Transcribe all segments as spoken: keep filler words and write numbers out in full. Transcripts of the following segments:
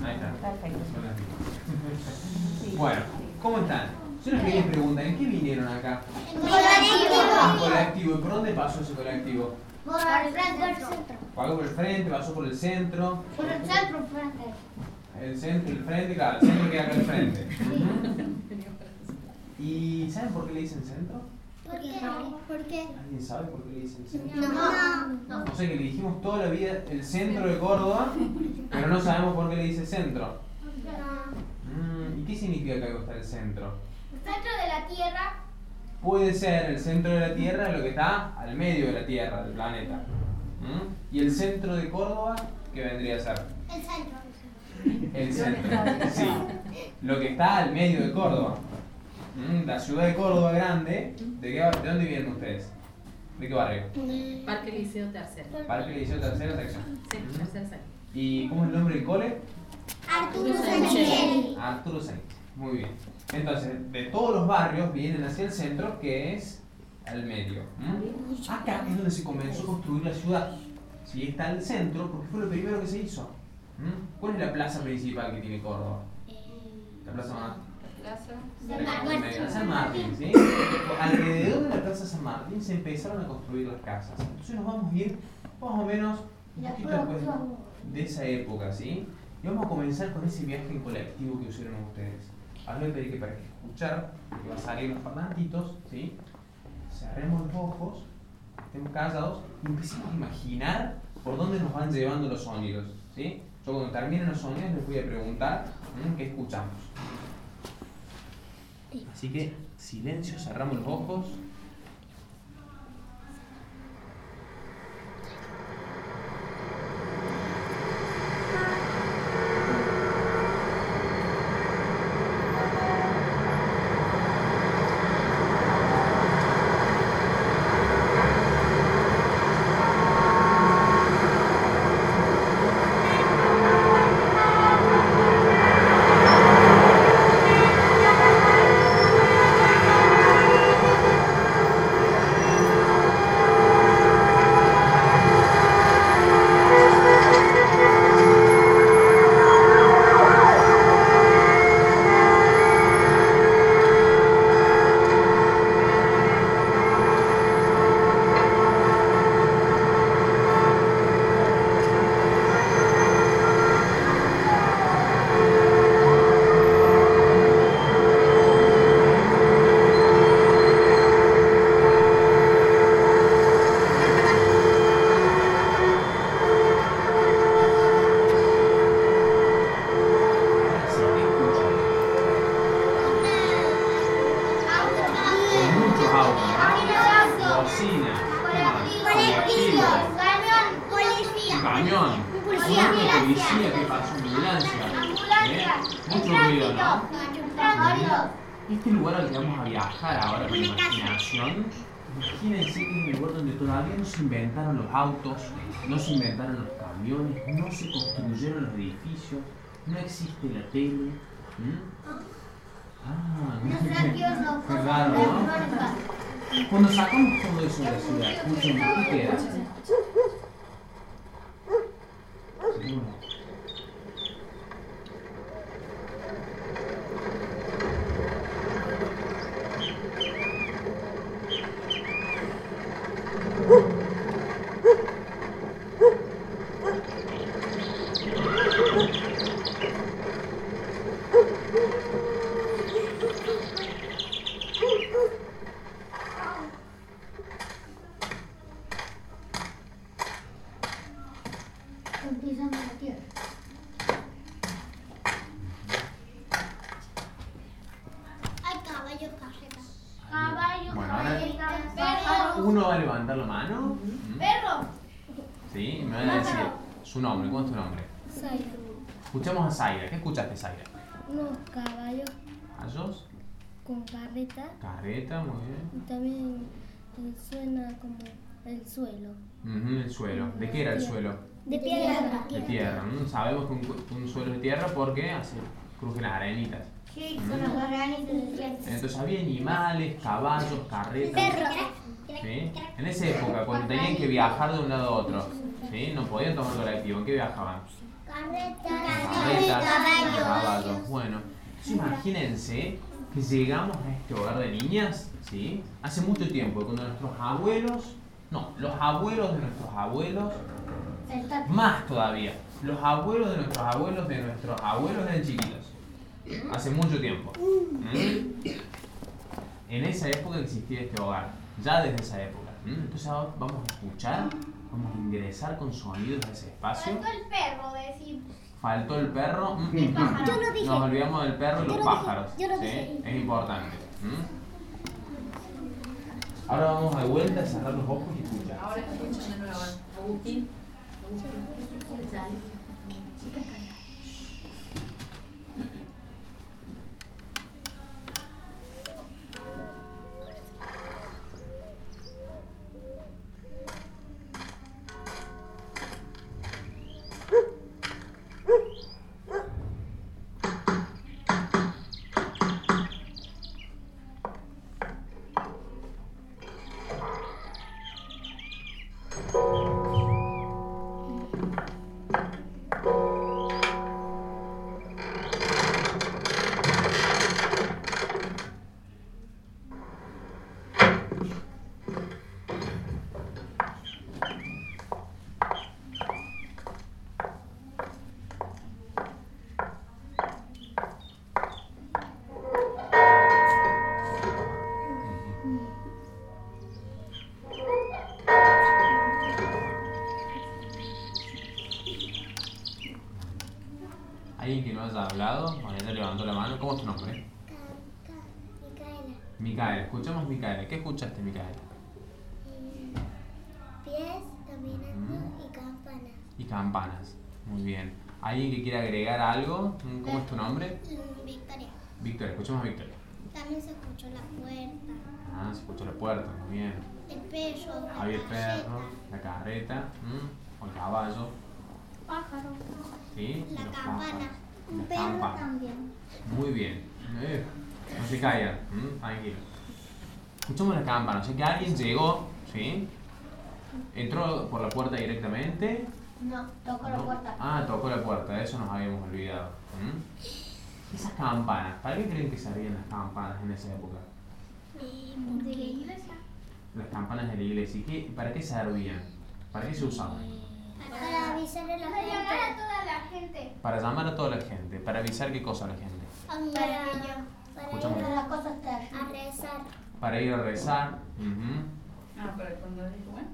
Ahí está. Perfecto. Sí. Bueno, ¿cómo están? Yo les quería preguntar, ¿en qué vinieron acá? Colectivo. En colectivo. ¿Y por dónde pasó ese colectivo? Por el frente del centro. Pasó por el frente, pasó por el centro. Por el centro, frente. El centro, el frente, claro, el centro queda acá al frente. ¿Y saben por qué le dicen centro? ¿Por qué? ¿Por qué? ¿Alguien sabe por qué le dicen centro? No. No. O sea que le dijimos toda la vida el centro de Córdoba, pero no sabemos por qué le dice centro. Mm, ¿Y qué significa que está el centro? El centro de la Tierra. Puede ser el centro de la Tierra lo que está al medio de la Tierra, del planeta. ¿Mm? ¿Y el centro de Córdoba qué vendría a ser? El centro. El centro, sí. Lo que está al medio de Córdoba. ¿Mm? La ciudad de Córdoba grande. ¿De, qué, ¿De dónde vienen ustedes? ¿De qué barrio? Parque Liceo Tercero. Parque Liceo Tercera sección. Sí, tercera sección. ¿Y cómo es el nombre del cole? Arturo Sánchez. Arturo Sánchez. Muy bien. Entonces, de todos los barrios vienen hacia el centro, que es al medio. ¿Mm? Acá es donde se comenzó a construir la ciudad. Sí, está el centro porque fue lo primero que se hizo. ¿Mm? ¿Cuál es la plaza principal que tiene Córdoba? La plaza más. Plaza. San Martín, ¿sí? Alrededor de la plaza San Martín se empezaron a construir las casas. Entonces nos vamos a ir más o menos un poquito después de esa época, ¿sí? Y vamos a comenzar con ese viaje en colectivo que hicieron ustedes. Ahora voy a pedir que para que escuchar, que va a salir los parlantitos, ¿sí? Cerremos los ojos, estemos callados y empecemos a imaginar por dónde nos van llevando los sonidos, ¿sí? Yo cuando terminen los sonidos les voy a preguntar ¿eh? ¿Qué escuchamos? Así que silencio, cerramos los ojos. Este lugar al que vamos a viajar ahora con imaginación, imagínense que es un lugar donde todavía no se inventaron los autos, no se inventaron los camiones, no se construyeron los edificios, no existe la tele. ¿Mm? Ah, qué raro, ¿no? Cuando sacamos todo eso de la ciudad, escuchen, ¿qué queda? Sí. Uno va a levantar la mano. Perro. Sí, me van a decir su nombre. ¿Cuál es tu nombre? Zaira. Escuchamos a Zaira. ¿Qué escuchaste, Zaira? Unos caballos ¿Caballos? con carreta Carreta, muy bien. y también eh, suena como el suelo. Uh-huh, el suelo. ¿De qué era el suelo? De piedra. De tierra. ¿No? Sabemos que un, un suelo de tierra porque así crujen las arenitas. Sí, con los granitos de tierra. Entonces había animales, caballos, carretas. ¿Sí? En esa época, cuando tenían que viajar de un lado a otro, ¿sí? No podían tomar colectivo. ¿En qué viajaban? Carreta. Carretas, menos. Bueno, entonces imagínense que llegamos a este hogar de niñas, ¿sí? Hace mucho tiempo, cuando nuestros abuelos, no, los abuelos de nuestros abuelos, más todavía, los abuelos de nuestros abuelos de nuestros abuelos eran chiquitos. Hace mucho tiempo. ¿Mm? En esa época existía este hogar, ya desde esa época. ¿Mm? Entonces ahora vamos a escuchar, vamos a ingresar con sonidos a ese espacio. Faltó el perro, decir. Faltó el perro. Mm, El mm, pájaro. Yo lo dije. Nos olvidamos del perro y Yo los lo pájaros. dije, yo lo ¿sí? dije. Es importante. ¿Mm? Ahora vamos de vuelta a cerrar los ojos y escuchar. Ahora escuchan de nuevo. Agustín. ¿Alguien que no haya hablado? Bueno, ya levantó la mano. ¿Cómo es tu nombre? Micaela. Micaela. Escuchamos Micaela. ¿Qué escuchaste, Micaela? Pies caminando y campanas. Y campanas. Muy bien. ¿Alguien que quiera agregar algo? ¿Cómo es tu nombre? Victoria. Victoria. Escuchamos a Victoria. También se escuchó la puerta. Ah, se escuchó la puerta. Muy bien. El perro. la Había el galleta, perro, la carreta, ¿m? o el caballo. Pájaro. ¿Sí? La Y los campana. pájaros. Un Las perro campanas. también. Muy bien. Eh, No se callan. ¿m? Tranquilo. Escuchamos la campana. O sea que alguien llegó, ¿sí? Entró por la puerta directamente. No, tocó la ¿no? puerta. Ah, tocó la puerta. De eso nos habíamos olvidado. ¿m? Esas campanas. ¿Para qué creen que servían las campanas en esa época? ¿De la iglesia? Las campanas de la iglesia. ¿Y qué, para qué servían? ¿Para qué se usaban? Para avisarle a la gente. Para llamar a toda la gente. Para llamar a toda la gente. ¿Para avisar qué cosa a la gente? Para, para Escuchamos. ir a las cosas a rezar. Para ir a rezar. Ujú. Ah, pero cuando dijo, bueno,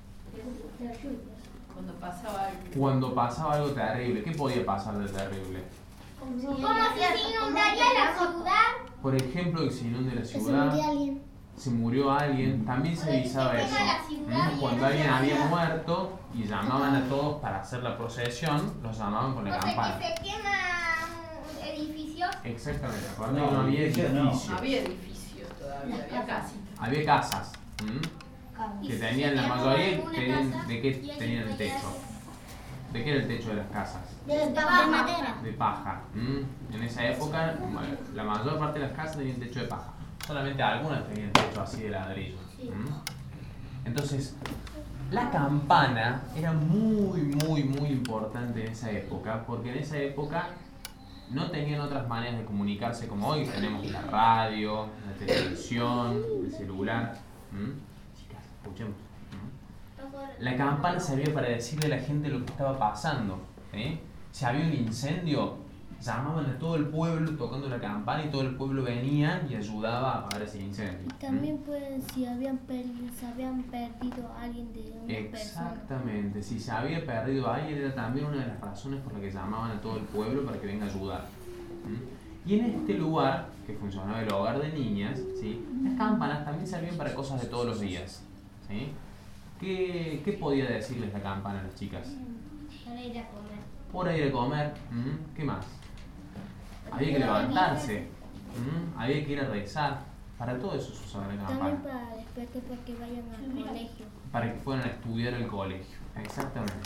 cuando pasaba algo. Cuando pasaba algo terrible. ¿Qué podía pasar de terrible? Como si se inundaría la ciudad. Por ejemplo, que se inunde la Que se ciudad. murió alguien. Se murió alguien. También se O que avisaba se eso. quema la ciudad ¿Mm? y Cuando no alguien se había avisa. muerto y llamaban a todos para hacer la procesión, los llamaban con la O sea campana. que se queman edificios. Exactamente. Acuérdense que No, no había edificios no. edificios. No había edificios todavía, había casitas. Había casas. ¿Mm? Y Que si tenían se la quema mayoría. alguna Tenían, casa, ¿de qué y hay tenían el que techo? ¿De qué era el techo de las casas? De, de madera. De paja. ¿Mm? En esa época, bueno, la mayor parte de las casas tenían techo de paja. Solamente algunas tenían techo así de ladrillo. ¿Mm? Entonces, la campana era muy, muy, muy importante en esa época, porque en esa época no tenían otras maneras de comunicarse como hoy. Tenemos la radio, la televisión, el celular. ¿Mm? Chicas, escuchemos. ¿Mm? La campana servía para decirle a la gente lo que estaba pasando. ¿Sí? Si había un incendio, llamaban a todo el pueblo tocando la campana y todo el pueblo venía y ayudaba a apagar ese incendio. También pueden, si habían perdido, se habían perdido a alguien de una persona. Exactamente, si se había perdido a alguien era también una de las razones por las que llamaban a todo el pueblo para que venga a ayudar. ¿Mm? Y en este lugar, que funcionaba el hogar de niñas, ¿sí? Las campanas también servían para cosas de todos los días. ¿Sí? ¿Qué, qué podía decirles la campana a las chicas? Para ir a comer. Por ir a comer, ¿Mm? ¿Qué más? Había que levantarse, ¿Mm? Había que ir a rezar. Para todo eso se usaba la También campana. para despertar para que vayan al colegio. Para que fueran a estudiar al colegio. Exactamente.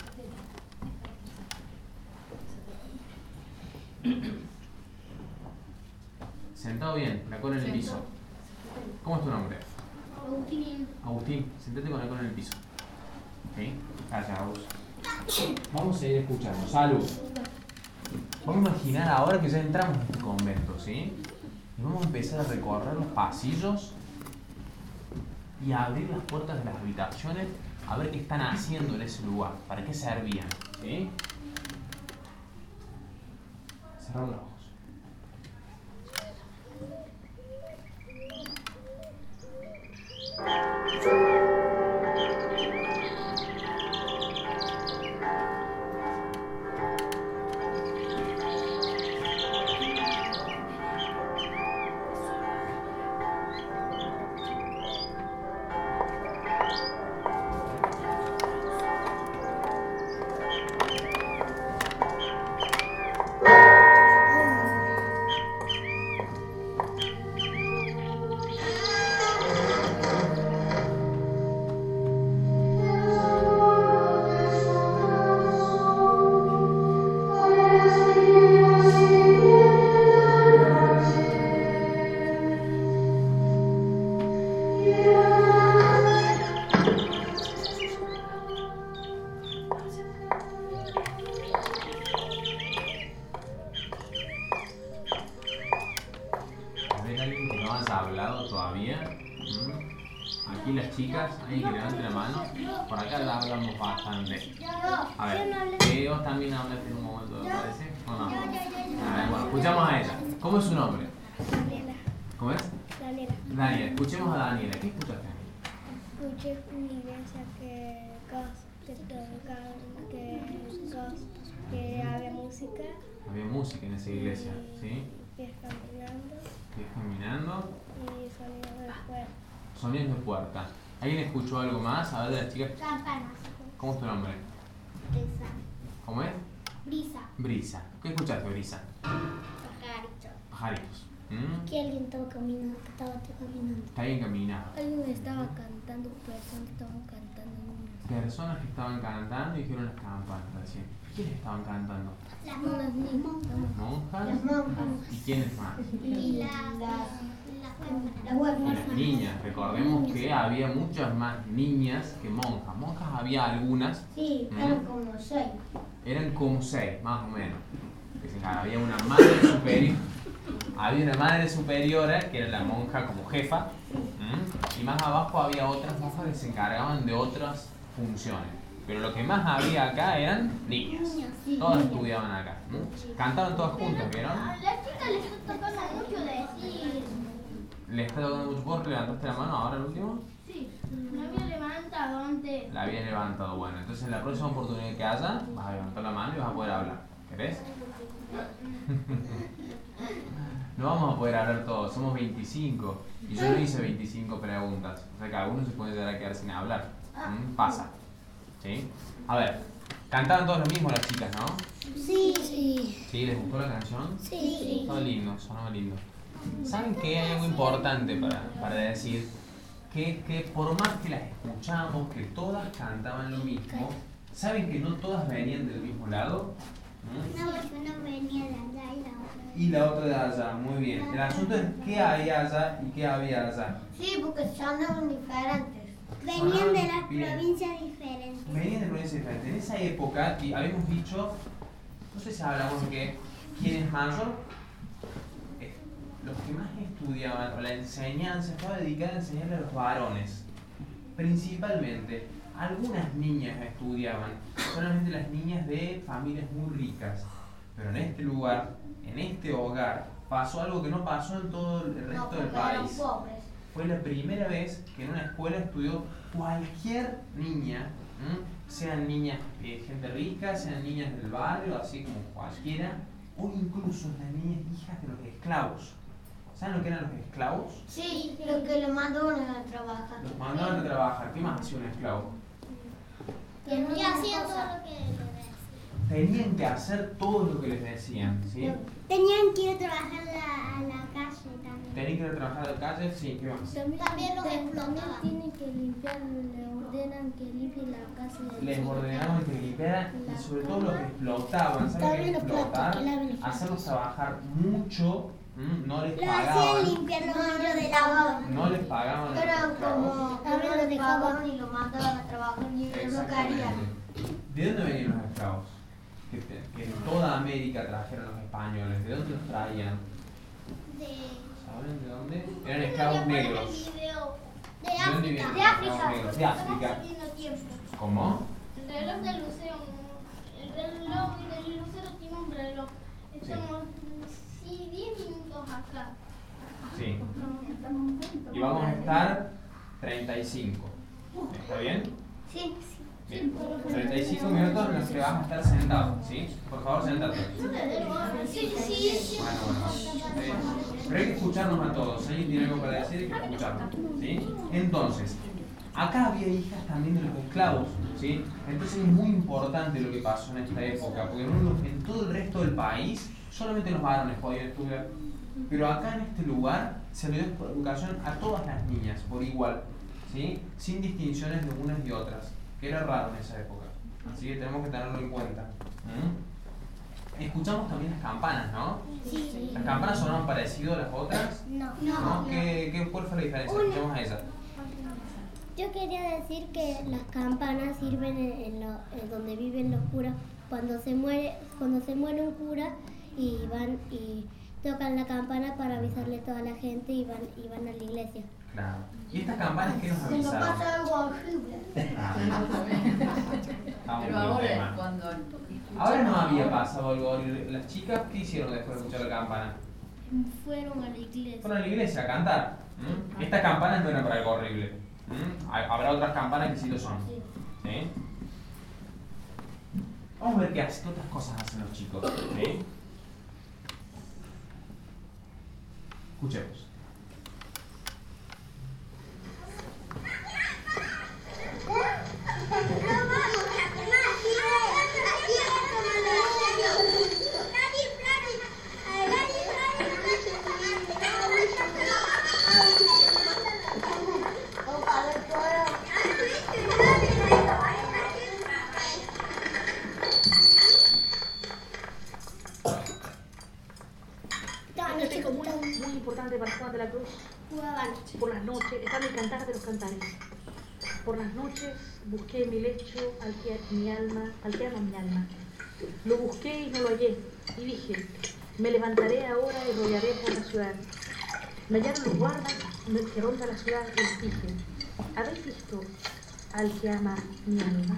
Sentado bien, la cola en el piso. ¿Cómo es tu nombre? Agustín. Agustín, sentate con la cola en el piso. ¿Sí? Gracias, Agus. Vamos a ir escuchando. Salud. Vamos a imaginar ahora que ya entramos en este convento, ¿sí? Y vamos a empezar a recorrer los pasillos y a abrir las puertas de las habitaciones a ver qué están haciendo en ese lugar, para qué servían, ¿sí? Cerrar los ojos. Aquí las chicas, alguien que levante la mano. Por acá la hablamos bastante. A ver, que vos también hablaste en un momento, ¿me parece? ¿O no? A ver, bueno, escuchamos a ella. ¿Cómo es su nombre? Daniela. ¿Cómo es? Daniela. Daniela, escuchemos a Daniela. ¿Qué escuchaste? Escuché en mi iglesia que cos, que tocaban, que cos, que había música. Había música en esa iglesia, ¿sí? Pies caminando. Pies caminando. Y sonidos de puerta. Sonidos de puerta. ¿Alguien escuchó algo más? A ver, de las chicas. Campanas. ¿Cómo es tu nombre? Brisa. ¿Cómo es? Brisa. Brisa. ¿Qué escuchaste, Brisa? Pajarito. Pajaritos. ¿Mm? Que alguien estaba caminando, que estaba caminando. Está bien caminado. Alguien estaba cantando, personas que estaban cantando. Personas que estaban cantando y dijeron las campanas recién. ¿Quiénes estaban cantando? Las Unas niñas. ¿Monjas? Las monjas. ¿Y quiénes más? Y las. Las Y las niñas. Recordemos que había muchas más niñas que monjas. Monjas había algunas. Sí, ¿Mm? eran como seis. Eran como seis, más o menos. Había una madre superior. Había una madre superiora, que era la monja como jefa. ¿Mm? Y más abajo había otras monjas que se encargaban de otras funciones. Pero lo que más había acá eran niñas. Todas estudiaban acá. ¿Mm? Cantaban todas juntas, ¿vieron? A las chicas les está tocando mucho decir. ¿Le está tocando mucho? ¿Vos levantaste la mano ahora el último? Sí, no había levantado antes. La había levantado. Bueno, entonces en la próxima oportunidad que haya, vas a levantar la mano y vas a poder hablar. ¿Querés? No vamos a poder hablar todos, somos veinticinco. Y yo no hice veinticinco preguntas. O sea que algunos se pueden llegar a quedar sin hablar. ¿Mm? Pasa. ¿Sí? A ver, cantaban todos lo mismo las chicas, ¿no? Sí. Sí. ¿Sí? ¿Les gustó la canción? Sí. Sonó lindo, sonó lindo. ¿Saben qué? Hay algo importante para, para decir. Que, que por más que las escuchamos, que todas cantaban lo mismo, ¿saben que no todas venían del mismo lado? ¿Mm? No, porque uno venía de allá y la otra. Y la otra de allá, muy bien. El asunto es qué había allá y qué había allá. Sí, porque sonaban diferentes. Venían Sonaban de las bien. provincias diferentes. Venían de provincias diferentes. En esa época, y habíamos dicho, no sé si hablamos de que quien es mayor, eh, los que más estudiaban, o la enseñanza estaba dedicada a enseñarle a los varones. Principalmente, algunas niñas estudiaban, solamente las niñas de familias muy ricas. Pero en este lugar, en este hogar, pasó algo que no pasó en todo el resto No, del porque eran país. pobres. Fue la primera vez que en una escuela estudió cualquier niña, ¿m? Sean niñas de gente rica, sean niñas del barrio, así como cualquiera, o incluso las niñas hijas de los esclavos. ¿Saben lo que eran los esclavos? Sí, lo que le mandaban a trabajar. Los mandaban a trabajar. ¿Qué más hacía un esclavo? Y hacían todo lo que les decían. Tenían que hacer todo lo que les decían, ¿sí? Tenían que ir a trabajar a la, a la calle también. Tenían que ir a trabajar a la calle, sí, ¿qué más? También los También explotaban. tienen que limpiar, le ordenan que limpie la casa. de Les los ordenaban que limpiaran y sobre todo los que explotaban, ¿saben qué También es los platos, explotar? que laven los Hacerlos trabajar mucho, ¿m? No les Lo hacían pagaban, limpiar los vidrios del agua. no les pagaban a los Eran esclavos. como también los dejaban y lo mandaban a trabajar y ellos no querían. Exactamente. ¿De dónde venían los esclavos? que, te- que en toda América trajeron los españoles? ¿De dónde los traían? De, ¿Saben de dónde? Eran esclavos negros. de ¿De dónde África. vienen De los África. esclavos negros? De África. Estamos perdiendo tiempo. ¿Cómo? El reloj del lucero. El reloj del lucero tiene un reloj. Estamos sí, diez minutos acá. Sí. Y vamos a estar treinta y cinco. ¿Está bien? Sí, Bien. treinta y cinco minutos en los que vas a estar sentado, ¿sí? Por favor, sentate. sí. Sí, sí. Bueno, bueno. Eh, Pero hay que escucharnos a todos. Si alguien tiene algo para decir, hay que escucharnos, ¿sí? Entonces, acá había hijas también de los esclavos, ¿sí? Entonces es muy importante lo que pasó en esta época, porque en, uno- en todo el resto del país solamente los varones podían estudiar. Pero acá en este lugar se le dio educación a todas las niñas por igual, ¿sí? Sin distinciones de unas y otras, que era raro en esa época. Así que tenemos que tenerlo en cuenta. ¿Mm? Escuchamos también las campanas, ¿no? Sí. ¿Las campanas sonaban parecido a las otras? No. ¿No? ¿Qué, qué, ¿Cuál fue la diferencia? Escuchamos a esa. Yo quería decir que las campanas sirven en, en lo- en donde viven los curas cuando se muere cuando se muere un cura y van y tocan la campana para avisarle a toda la gente y van y van a la iglesia. Claro. ¿Y estas campanas qué nos Cuando avisaron? pasa algo horrible. Ah, estamos Pero en el ahora tema. es cuando Ahora no había pasado algo horrible. ¿Las chicas qué hicieron después de escuchar la campana? Fueron a la iglesia. Fueron a la iglesia a cantar. ¿Mm? Estas campanas no eran para algo horrible. ¿Mm? Hay- Habrá otras campanas que sí lo son. ¿Sí? Vamos a ver qué, hace- qué otras cosas hacen los chicos. ¿Sí? Escuchemos. Este chico muy, muy importante para Juan de la Cruz. Jugaban. Por las noches, está en el cantar de los cantares. Por las noches busqué mi lecho, al que mi alma, al que ama mi alma. Lo busqué y no lo hallé. Y dije, me levantaré ahora y rodearé por la ciudad. Me hallaron los guardas que ronda la ciudad y les dije, ¿habéis visto al que ama mi alma?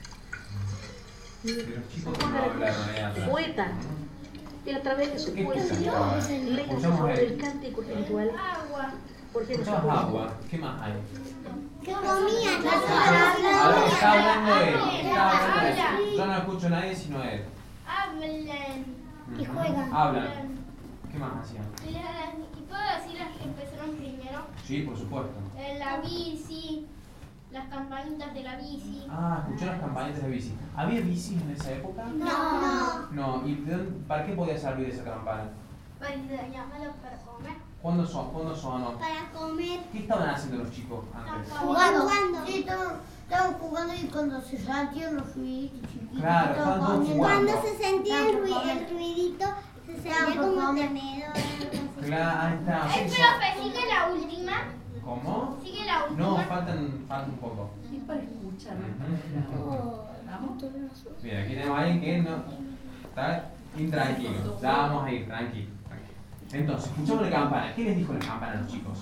Que los chicos no hablaron, eh, atrás. Poeta. Y a través de su ¿Qué poesía, escuchamos? leyes Escuchamos sobre ahí. el cántico espiritual. Agua. Por ejemplo, su Escuchamos poesía. agua. ¿Qué más hay? ¿Qué comían? Ahora está hablando él. Está hablando él. Yo no escucho a nadie sino a él. Hablan. Y juegan. Hablan. ¿Qué más hacían? ¿Y puedo decir las que empezaron primero? Sí, por supuesto. Eh, La bici, las campanitas de la bici. Ah, escuchó las campanitas de bici. ¿Había bicis en esa época? No. No. ¿Y de dónde- para qué podía servir esa campana? Para llamarlos para comer. ¿Cuándo, son, ¿Cuándo sonó? Para comer. ¿Qué estaban haciendo los chicos antes? Jugando. Sí, estaban, estaban jugando y cuando se sentían los ruiditos chiquitos. Claro, estaban estaban todos comiendo. jugando. Cuando se sentía el, ruido, el ruidito, se sentía como tenedor. Claro, ahí está. El profe, sigue la última. ¿Cómo? Sigue la última. No, faltan, faltan un poco. es para escuchar. Ujú. ¿Vamos? Bien, aquí tenemos a alguien que no está intranquilo. Ya vamos a ir, tranquilo. tranquilo. Entonces, escuchamos la campana. ¿Qué les dijo la campana a los chicos?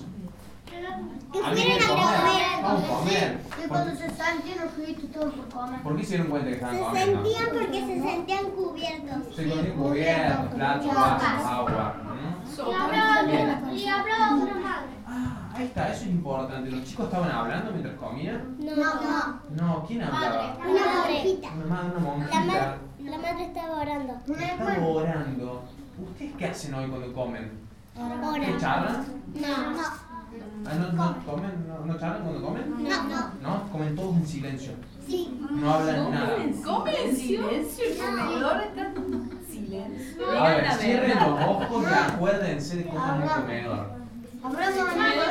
Que ¿Alguien fueran quiere a comer? comer. Vamos a comer. Y cuando se sentían los ruiditos estaban por comer. ¿Por qué se dieron cuenta que estaban Se comiendo? sentían porque se sentían cubiertos. Se comían cubiertos, platos, vasos, agua. ¿Mm? Y Sopa. hablaba, y hablaba otra madre. Ah, ahí está, eso es importante. ¿Los chicos estaban hablando mientras comían? No, no. No, ¿quién hablaba? Una monjita. Una madre, una La, monjita. ma- la madre estaba orando. Estaba orando. ¿Ustedes qué hacen hoy cuando comen? ¿Qué Ora. charlan? No, no. Ah, ¿no, no comen? ¿No, no charlan cuando comen? No, no. ¿No? Comen todos en silencio. Sí. No hablan nada. Come en silencio, el comedor está en silencio. A Digan ver, la cierren verdad. los ojos y acuérdense de cómo es el comedor. Hablamos en el Hablaba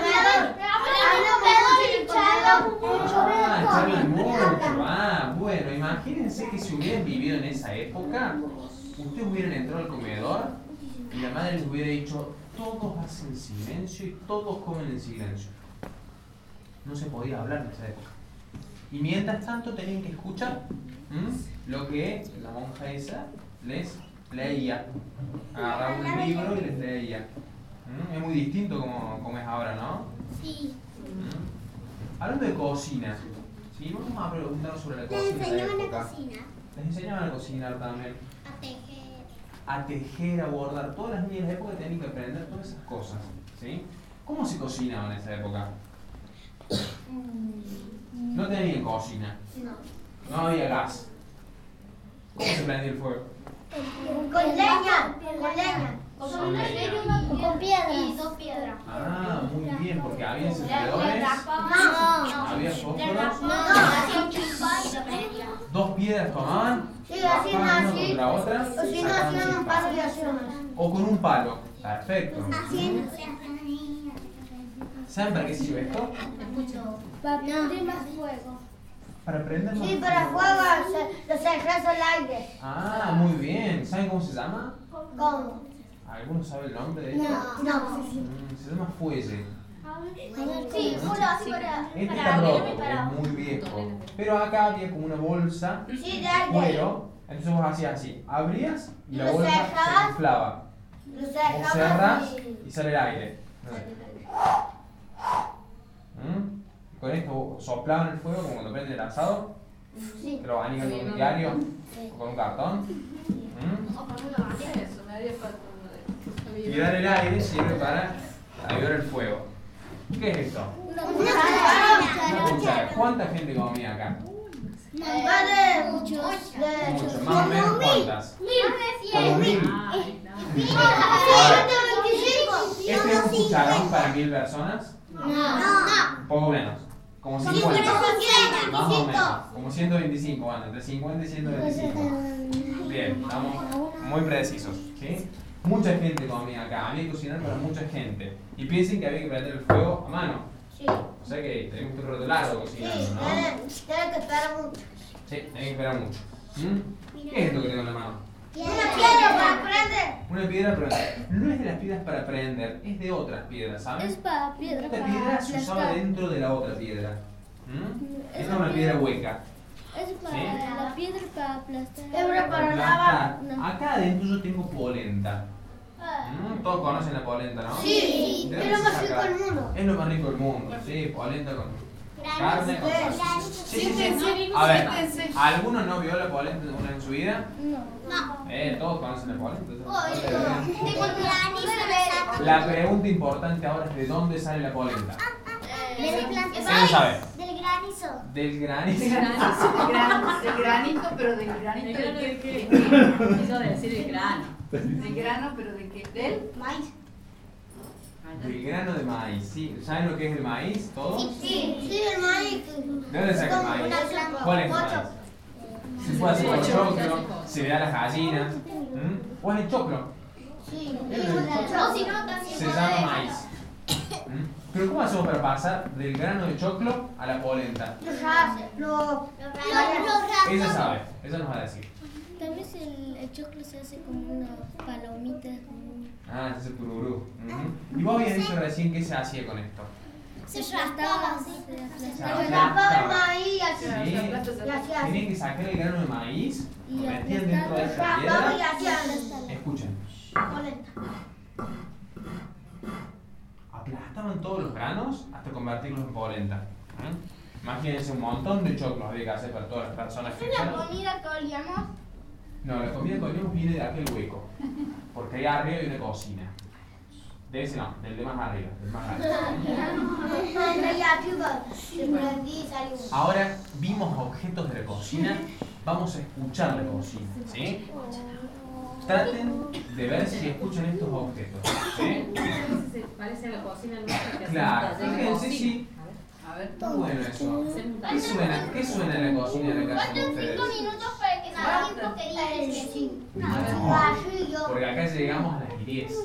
comedor. y charlaba Ah, charlan mucho. Ah, bueno, imagínense que si hubieran vivido en esa época, ustedes hubieran entrado al comedor y la madre les hubiera dicho, todos hacen silencio y todos comen en silencio. No se podía hablar en esa época. Y mientras tanto tenían que escuchar ¿m? lo que la monja esa les leía. Agarraba un libro y les leía. ¿M? Es muy distinto como, como es ahora, ¿no? Sí. ¿M? Hablando de cocina, ¿sí? Vamos a preguntar sobre la cocina. ¿Te de la enseñaban a época. cocinar? Les enseñaban a cocinar también. A tejer. A tejer, a bordar. Todas las niñas de la época tenían que aprender todas esas cosas, ¿sí? ¿Cómo se cocinaba en esa época? No tenían cocina. No. No había gas. ¿Cómo se prendía el fuego? Con leña, con leña. Con una leña. leña O con piedras. y dos piedras. Ah, muy bien, porque había encendedores, No. había fósforos, No, hacía un chispa y lo prendía. dos piedras tomaban, Sí, así raspaban una así. contra otra, O si no sacaban hacían un chispas. palo y hacían así. O con un palo. Perfecto. Haciendo. ¿Saben para qué sirve esto? Para prender más fuego. Para prender más Sí, para fuego. fuego se, lo sacas al aire. Ah, muy bien. ¿Saben cómo se llama? ¿Cómo? ¿Alguno sabe el nombre de esto? No. Mm, se llama fuelle. Sí, uno así para, Este para está abrirlo roto, y para... es muy viejo. Pero acá había como una bolsa Sí, de de aire. cuero. Entonces vos hacías así, abrías y la Lo bolsa cerrabas. se inflaba. Lo Vos sacas cerrás y... y sale el aire. ¿Mm? Y con esto vos soplaban el fuego como cuando prende el asado. Sí. Te lo abanicas con un diario o con un cartón. ¿Mm? O con una máquina. Eso, me haría falta uno de esos. Y dar el aire sirve para avivar el fuego. ¿Qué es esto? Una Una cuchara. ¿Cuánta gente comía acá? Más de... Muchos. de... Mucho. Más o menos cuántas. Como mil. Ay, no. ciento veinticinco. ¿Este es un cucharón para mil personas? No. Un poco menos. Como cincuenta. Más o menos. Como ciento veinticinco, bueno, entre cincuenta y ciento veinticinco. Bien, estamos muy precisos, ¿sí? Mucha gente comía acá, había que cocinar para mucha gente. Y piensen que había que prender el fuego a mano. Sí. O sea que tenemos un rato largo Sí, cocinando, ¿no? tienes tienes que esperar mucho. Sí, hay que esperar mucho. ¿Mm? ¿Qué es esto que tengo en la mano? Una piedra para prender. Una piedra, pero no es de las piedras para prender, es de otras piedras, ¿saben? Es para piedra. Esta para piedra se usaba aplastar. dentro de la otra piedra. ¿Mm? Esta es Esa una piedra hueca. Es para ¿Sí? la piedra para aplastar. Piedra para Aplastar. lavar. No. Acá adentro yo tengo polenta. ¿Mm? Todos conocen la polenta, ¿no? Sí, ¿De es dónde lo se más saca? rico del mundo. Es lo más rico del mundo, sí, polenta con carne, con Granizo. salsa. Sí, sí, sí. Siéntense, A ver, siéntense. ¿alguno no vio la polenta alguna en su vida? No. Eh, todos conocen la polenta. entonces, Tengo La pregunta importante ahora es ¿de dónde sale la polenta? Del ¿Quién lo sabe? Del granizo. Del granizo. De granito, de granito, pero del granito ¿El de grano de qué? qué? Eso de decir el grano. De grano, pero de qué? Del Maíz. Del grano de maíz, ¿sí? ¿Saben lo que es el maíz? ¿Todos? Sí, sí, el maíz. ¿De dónde saca el Como maíz? una planta. ¿Cuál es el maíz? Se puede hacer con Ocho. choclo, se le da a las gallinas. ¿Mm? ¿Cuál es el choclo? Sí. No, si no, también Se puede llama dejar. maíz. ¿Mm? Pero ¿cómo hacemos para pasar del grano de choclo a la polenta? Los hace, los... Ella sabe, ella nos va a decir. Tal vez el, el choclo se hace como una palomita. Ah, ese es el pururú. Ujú. Y vos habías dicho recién qué se hacía con esto. Se aplastaba. Se Se aplastaba. Rapaba el maíz y así. Sí. Y así así. Tenían que sacar el grano de maíz, Y lo metían dentro de esa Rapaba y piedra. así así. Escuchen, Polenta. aplastaban todos los granos hasta convertirlos en polenta. ¿Mm? Imagínense un montón de choclos había que hacer para todas las personas que ¿Es la hicieron. comida que olíamos? No, la comida que olíamos viene de aquel hueco. Porque ahí arriba hay una cocina. De ese no, del de más arriba, del más arriba. Y aquí va. Se prendí y salió. Ahora vimos objetos de la cocina, vamos a escuchar la cocina, ¿sí? Traten de ver si escuchan estos objetos, ¿sí? Se parece a la cocina nuestra que Claro, hacemos taller de fíjense cocina. si A ver. está bueno eso. Hacemos un ¿Qué taller. suena? ¿Qué suena en la cocina de la casa de Faltan ustedes? cinco minutos para que nos tiempo que dices. Sí. Ah, Así yo. porque acá llegamos a las diez.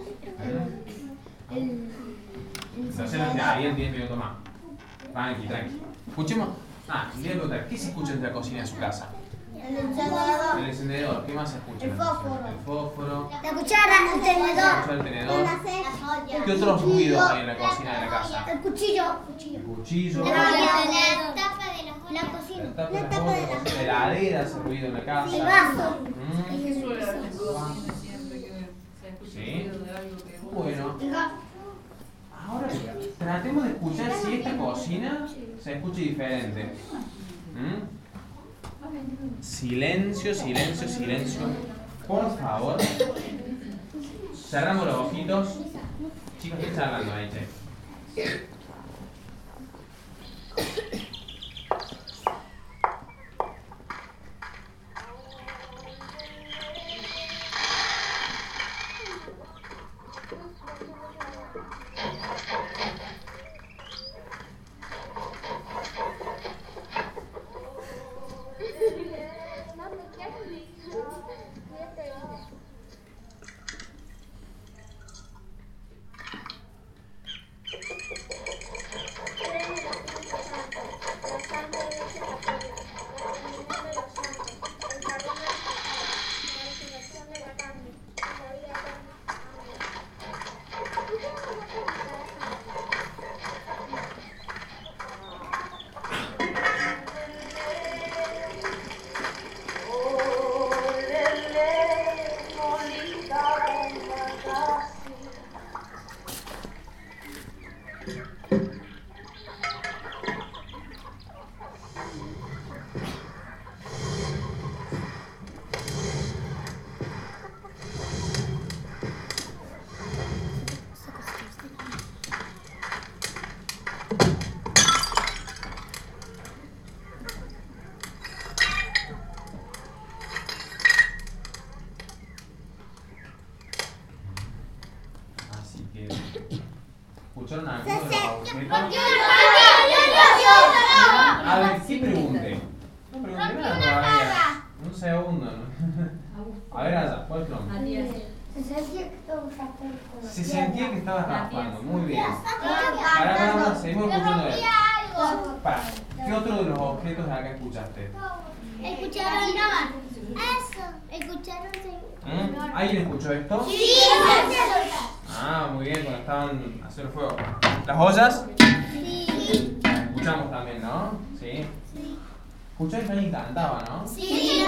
Entonces nos quedarían diez minutos más. Tranqui, tranqui. Escuchemos. Ah, les voy a preguntar, ¿qué se escucha en la cocina de su casa? El encendedor. El encendedor, ¿qué más se escucha? El fósforo. El fósforo. La cuchara, el Se tenedor. escucha el tenedor. ¿Qué otros ruidos hay en la cocina de la casa? El cuchillo. El cuchillo. La tapa de los La cocina. La tapa La de tapa de la la cocina. La heladera hace ruido en la casa. El vaso. Mm. ¿Qué suele haber en tu cocina siempre que se escucha Sí. el ruido de algo que vos- Bueno, El gas. ahora tratemos de escuchar si esta cocina se escucha diferente. ¿Mm? Silencio, silencio, silencio. Por favor. Cerramos los ojitos. Chicos, estoy charlando ahí, che. Así que, ¿escucharon alguno de los objetos? A ver, ¿qué pregunté? No pregunté nada todavía. Un segundo, ¿no? A ver, allá, ¿cuál es tu nombre? Matías. Se sentía que estaba raspando. Se sentía que estabas raspando, muy bien. Para, Para, para, para, seguimos escuchando esto. Para, ¿qué otro de los objetos de acá escuchaste? ¿Escucharon? Eso. ¿Escucharon? ¿Mm? ¿Alguien escuchó esto? Sí. Ah, muy bien, cuando estaban haciendo fuego. ¿Las ollas? Sí. Las escuchamos también, ¿no? Sí. Sí. Escucharon que alguien cantaba, ¿no? Sí.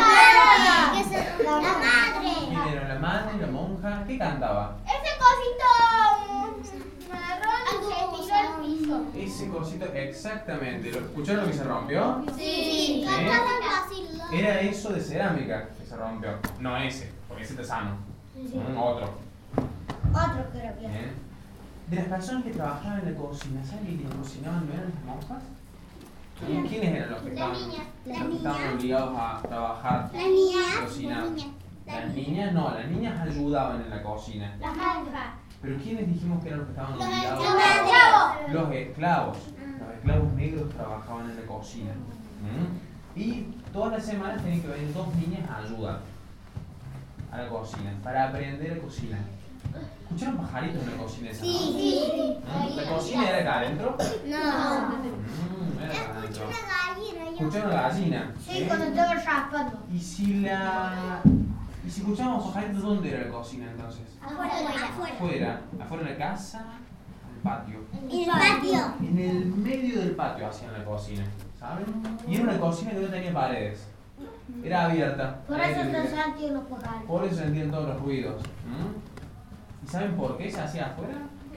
La madre. ¿Quién era la madre, la monja? ¿Qué cantaba? Ese cosito marrón se tiró al piso. Ese cosito, exactamente. ¿Lo escucharon lo que se rompió? Sí. Cantaban fácil. Era eso de cerámica que se rompió. No ese, porque ese está sano. Mm, otro. Otro creo que Bien. De las personas que trabajaban en la cocina, ¿saben quiénes cocinaban? ¿No eran las monjas? ¿Quiénes eran los que estaban, niña. los La que estaban niña. obligados a trabajar? La niña. Cocinar. La niña. La Las niñas no, las niñas ayudaban en la cocina. Las monjas. Pero ¿quiénes dijimos que eran los que estaban Los obligados? esclavos. Los esclavos. Los esclavos negros trabajaban en la cocina. ¿Mm? Y todas las semanas tenían que venir dos niñas a ayudar a la cocina, para aprender a cocinar. ¿Escucharon pajaritos en la cocina esa? Sí. ¿no? Sí. ¿Mm? ¿La cocina era acá adentro? No. Mm, era acá adentro. Escuché una gallina. yo- ¿Escucharon la gallina? Sí, cuando estaba raspando. ¿Y si la... ¿Y si escuchábamos pajaritos, dónde era la cocina entonces? Afuera. Afuera. Afuera. ¿Afuera de la casa? ¿En el patio? En el patio. En el medio del patio hacían la cocina, ¿saben? Y era una cocina que no tenía paredes. Era abierta. Por era eso libre. se sentían los pajaritos. Por eso sentían todos los ruidos. ¿Mm? ¿Y saben por qué se hacía afuera?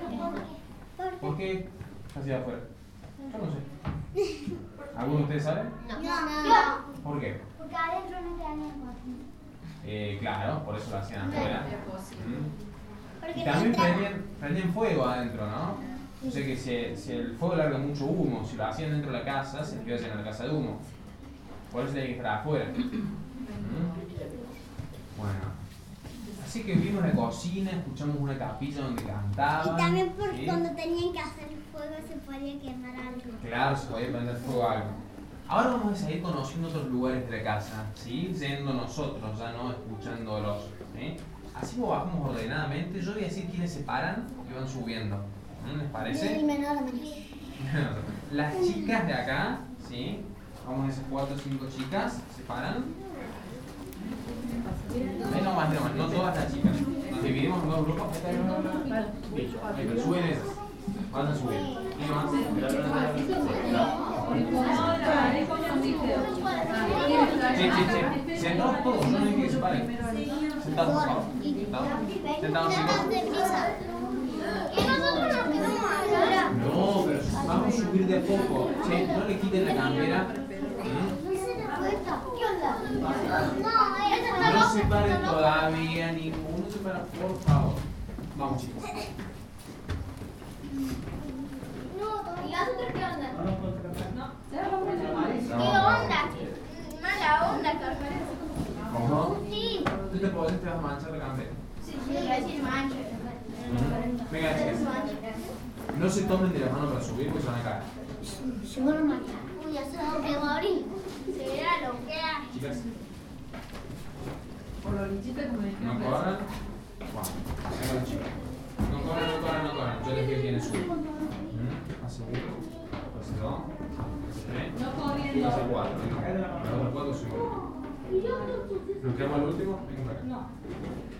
¿Por qué se hacía afuera? Yo no sé. ¿Alguno de ustedes sabe? No. No. ¿Por qué? Porque adentro no te dan cocina. Eh, claro, por eso lo hacían afuera. De cocina. ¿Mm? Porque Y también no está- prendían, prendían fuego adentro, ¿no? O sea que si, si el fuego larga mucho humo, si lo hacían dentro de la casa, se iba a llenar la casa de humo. Por eso tenía que estar afuera. ¿Mm? Bueno. Así que vimos la cocina, escuchamos una capilla donde cantaban. Y también porque ¿sí? cuando tenían que hacer fuego se podía quemar algo. Claro, se podía prender fuego a algo. Ahora vamos a seguir conociendo otros lugares de la casa, ¿sí? Yendo nosotros, ya no escuchándolos. ¿Sí? Así como bajamos ordenadamente, yo voy a decir quiénes se paran y van subiendo. ¿Mm? ¿Les parece? El menor de mañana. Las chicas de acá, ¿sí? Vamos a esas cuatro o cinco chicas, se paran. Eh, no más, no más, no todas las chicas. Nos dividimos en dos grupos. Listo, ahí, pero suben esas. Van a subir. ¿Y no más? Che, che, che. Sentados todos, yo no dije que se paren. Sentados, por favor. Sentados. Sentados, chicos. Y nosotros nos quedamos acá. No, pero vamos a subir de a poco. Che, no le quiten la campera. No se paren todavía, ninguno se para, por favor. Vamos, chicos. ¿Y nosotros qué onda? ¿Qué Vamos. onda? Mala onda, Carmen. ¿Cómo? Sí. Tú te podés, te vas a manchar la campera. Sí, sí, iba a decir mancha. Venga, chicas. No se tomen de la mano para subir porque se van a caer. Se van a matar. Uy, ya se va a morir. Se verá lo que hay. Chicas, Por lo linchita como me no corran. Vamos, venga los chicos. No corran, no corran, no corran. Yo les digo quiénes suben. Hace uno, hace dos, hace tres, No corriendo. hace cuatro. Venga, los cuatro suben. ¿Nos quedamos al último? Venga para acá. No.